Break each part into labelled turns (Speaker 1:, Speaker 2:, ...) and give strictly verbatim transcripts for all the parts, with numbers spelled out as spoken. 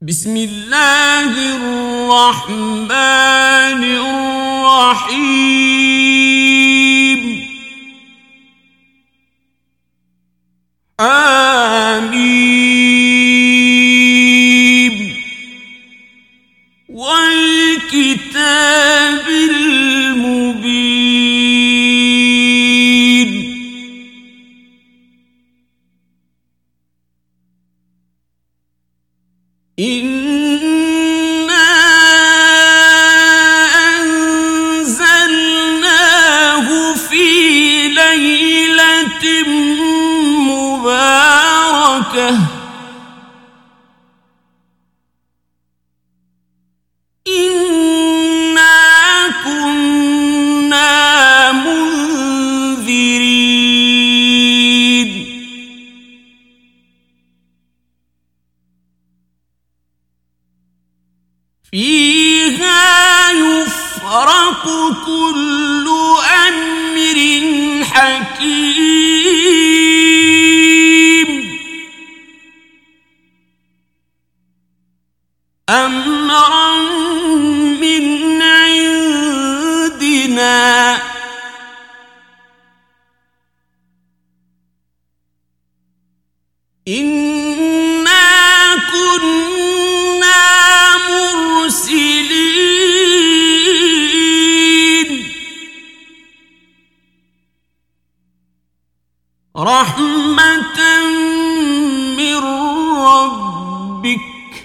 Speaker 1: بسم الله الرحمن الرحيم آمين والكتاب المبين إنا أنزلناه في ليلة مباركة إنا كنا منذرين فيها يفرق كل أمر حكيم أمرا من عندنا إنا كنا مرسلين رحمة من ربك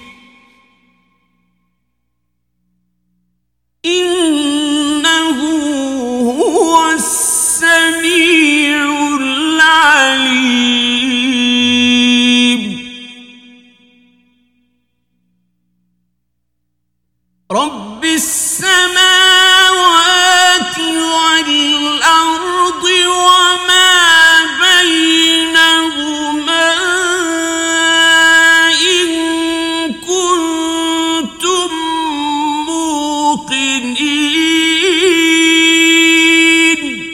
Speaker 1: إنه هو السميع العليم رب السماوات والأرض وما بينهما إن كنتم موقنين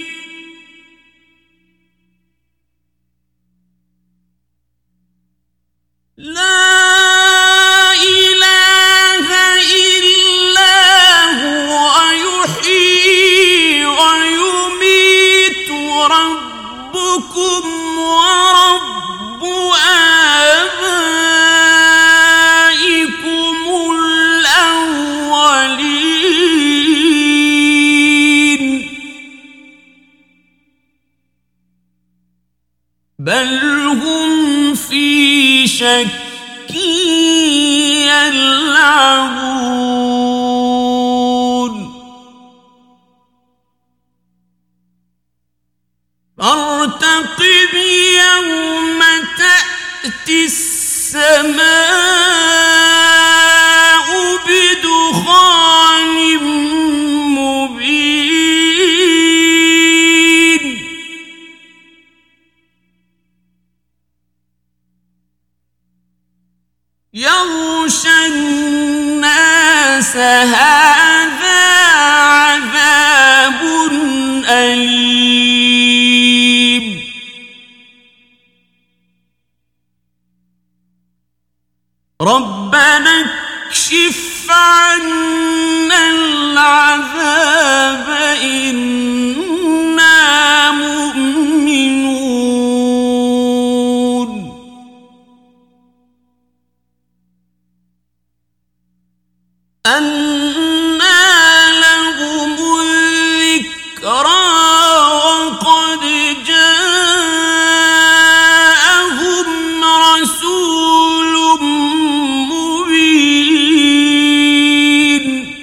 Speaker 1: لا إله إلا هو يحيي ويميت ربكم ورب آبائكم الأولين بل هم في شك يلعبون فارتقب يوم تأتي السماء بدخان مبين يغشى الناس هذا عذاب أليم ربنا اكشف عنا العذاب إنا مؤمنون أنى لهم الذكرى وقد جاءهم رسول مبين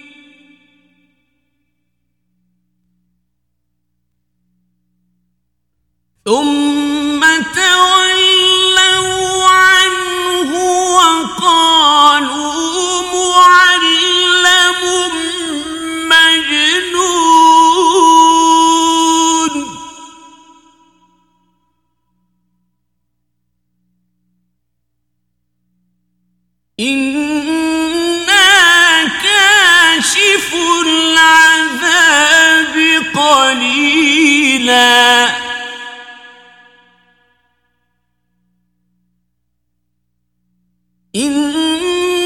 Speaker 1: ثم تولوا عنه وقالوا معلم مجنون إنا كاشف العذاب قليلا إن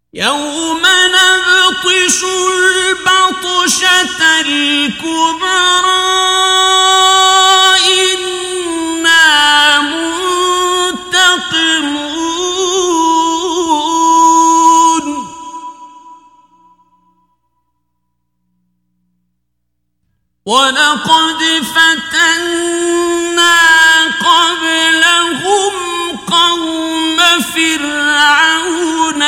Speaker 1: يوم نبطش البطشة الكبرى إنا منتقمون ولقد فتنا قبلهم قوم فرعون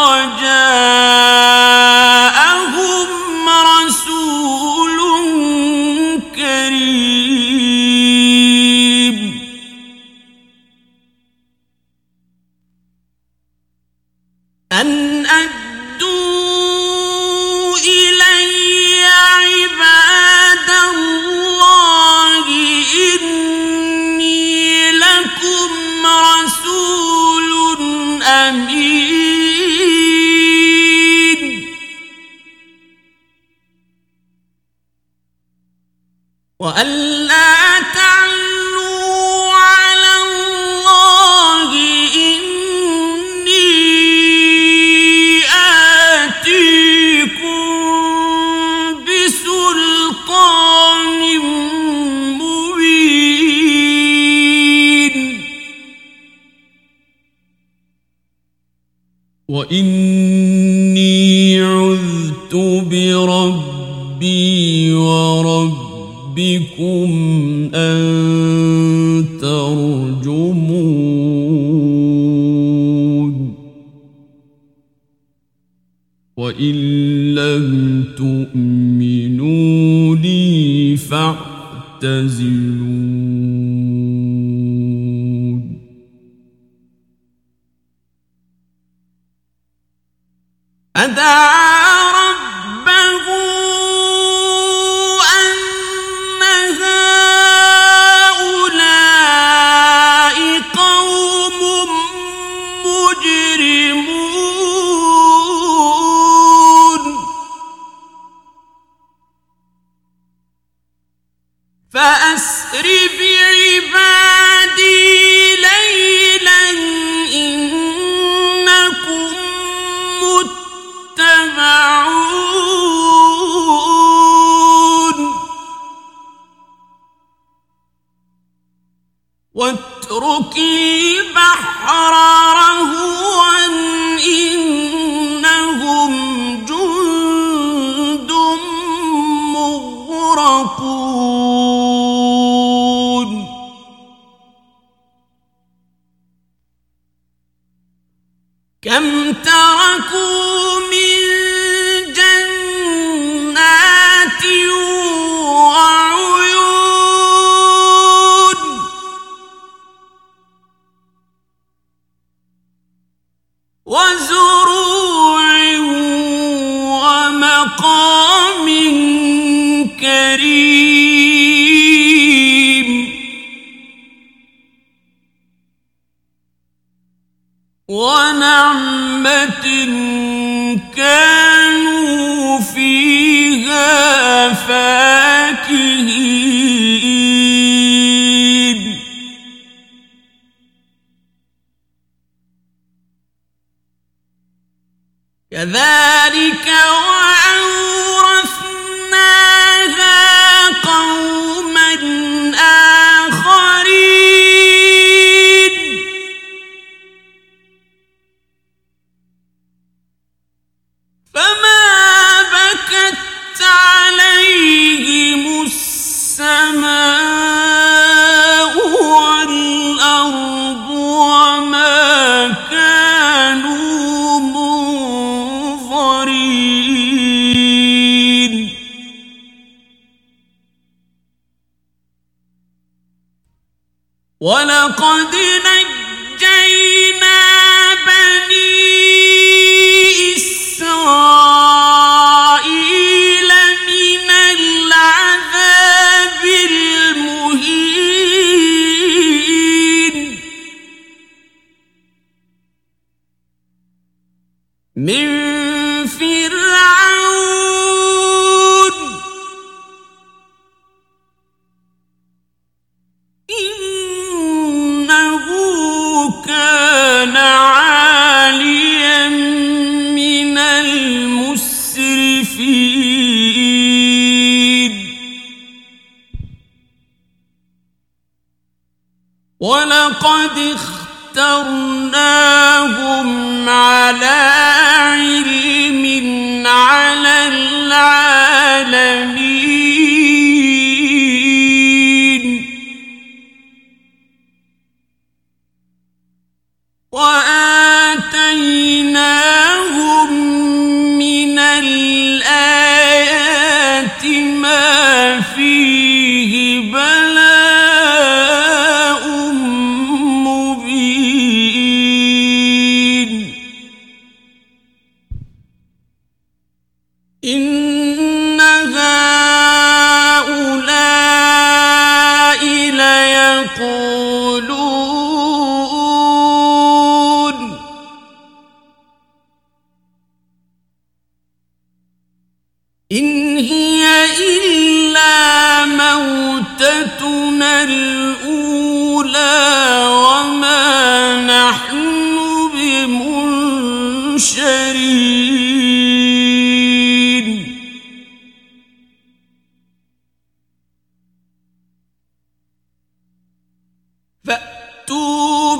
Speaker 1: وجاءهم رسول كريم أن أدوا إلي عباد الله إني لكم رسول أمين وألا تعلوا على الله إني آتيكم بسلطان مبين وإني عذت بربي وربكم أن ترجمون وإن لم تؤمنوا لي فاعتزلون فدعا ربه أن هؤلاء قوم مجرمون فأسر بعبادي ليلا إنكم متبعون واترك البحر رهوا إنهم جند مغرقون كم تركوا من جنات وعيون وزروع ومقام كريم ونعمة كانوا فيها فاكهين كذلك وأورثناها قوما آخرين فما بكت عليهم السماء والأرض وما كانوا منظرين ولقد نجينا بني إسرائيل من العذاب المهين من فرعون إنه وَلَقَدِ اخْتَرْنَاهُمْ عَلَى عِلْمٍ عَلَى الْعَالَمِينَ وَآتَيْنَاهُمْ مِنَ الْآيَاتِ مَا فِيهِ بَلَاءٌ مُبِينٌ إِنَّ هَٰؤُلَاءِ لَيَقُولُونَ إِنْ هِيَ إِلَّا مَوْتَتُنَا الْأُولَىٰ وَمَا نَحْنُ بِمُنشَرِينَ فَأْتُوا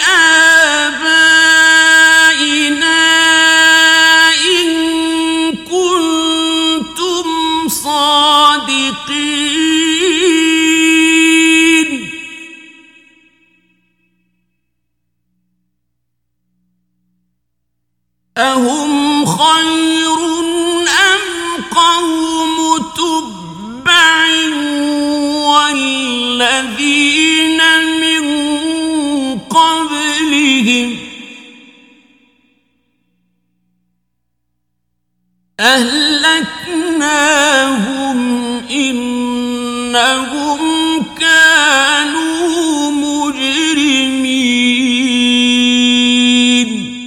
Speaker 1: بِآبَائِنَا إِن كُنتُمْ صَادِقِينَ أَهُمْ خَيْرٌ أَمْ قَوْمُ تُبَّعٍ وَالَّذِينَ مِن قَبْلِهِمْ أَهْلَكْنَاهُمْ إِنَّهُمْ كَانُوا مُجْرِمِينَ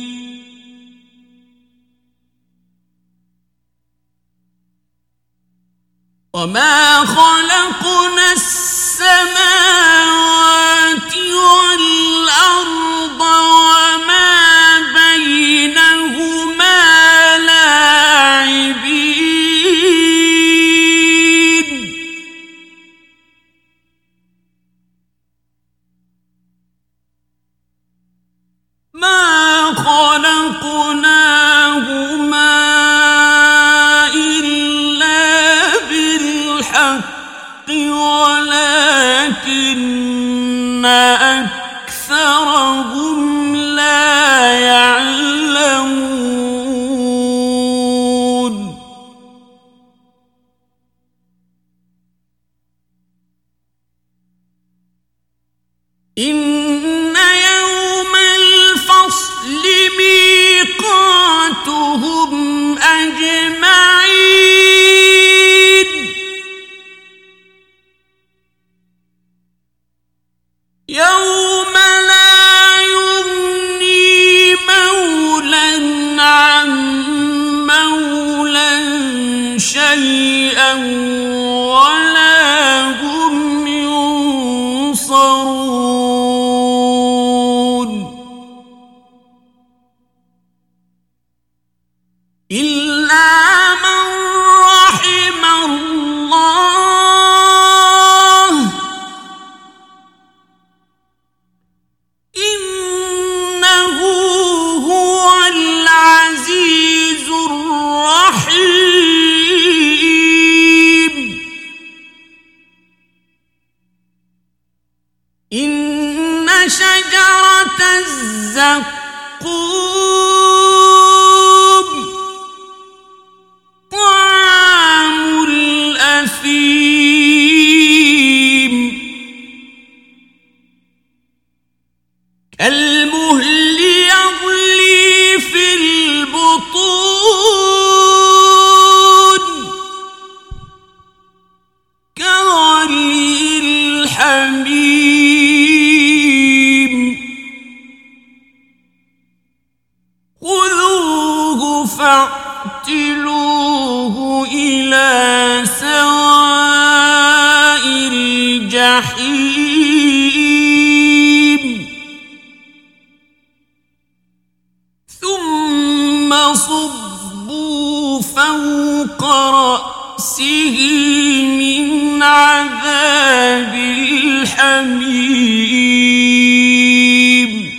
Speaker 1: وَمَا خَلَقْنَا السَّمَاوَاتِ وَالْأَرْضَ وَمَا بَيْنَهُمَا لَاعِبِينَ مَا خَلَقْنَاهُمَا إِلَّا بِالْحَقِّ وَلَٰكِنَّ أَكْثَرَهُمْ لَا يَعْلَمُونَ إِنَّ يَوْمَ الْفَصْلِ مِيقَاتُهُمْ أَجْمَعِينَ يَوْمَ لَا يُغْنِي مَوْلًى عَن مَّوْلًى شَيْئًا وَلَا هُمْ يُنصَرُونَ إِلَّا مَن رَّحِمَ اللَّهُ إِنَّهُ هُوَ الْعَزِيزُ الرَّحِيمُ إِنَّ شَجَرَتَ الزَّقُّومِ طَعَامُ الْأَثِيمِ كَالْمُهْلِ يَغْلِي فِي الْبُطُونِ كَغَلْيِ الْحَمِيمِ خُذُوهُ فَاعْتِلُوهُ إِلَىٰ سَوَاءِ الْجَحِيمِ ثُمَّ صُبُّوا فَوْقَ رَأْسِهِ مِنْ عَذَابِ الْحَرِيقِ حميم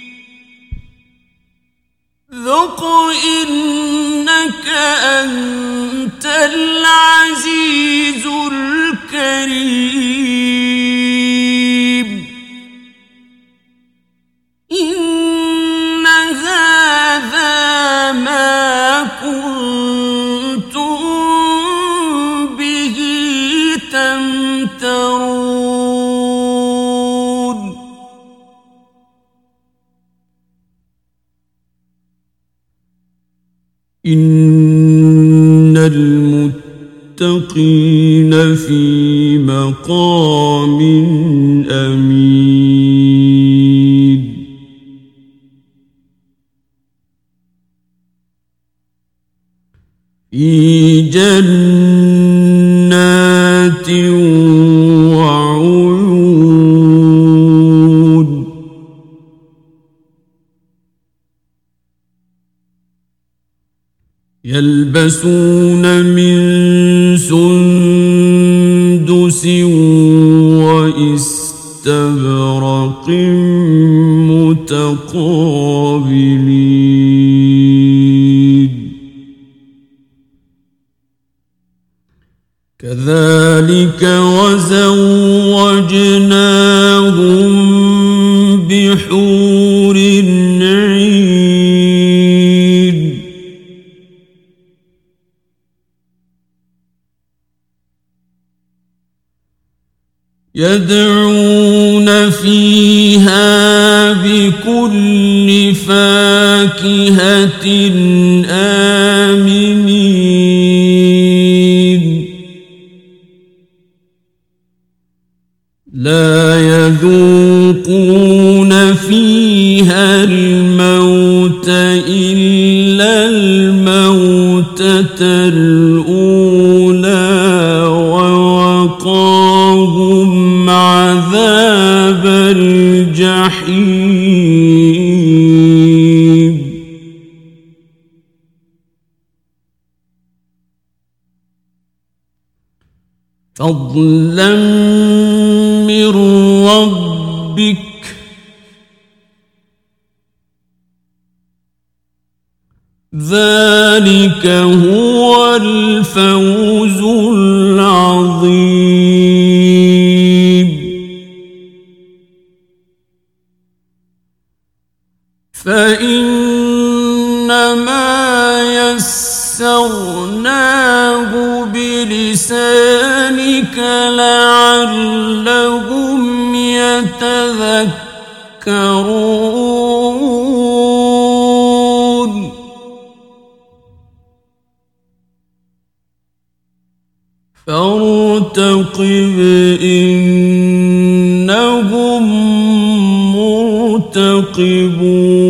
Speaker 1: ذق إنك أنت العزيز الكريم إن هذا ما كنتم به تمترون إن المتقين في مقام أمين في جنات وعيون يلبسون من سندس واستبرق متقابلين كذلك وزوجناهم بحور عين يدعون فيها بكل فاكهة آمنين لا يذوقون فيها الموت إلا الموتة الأولى ووقاهم عذاب الجحيم فضلا من ربك ذلك هو الفوز العظيم فإنما يسرناه بلسانك لعلهم يتذكرون فارتقب إنهم مرتقبون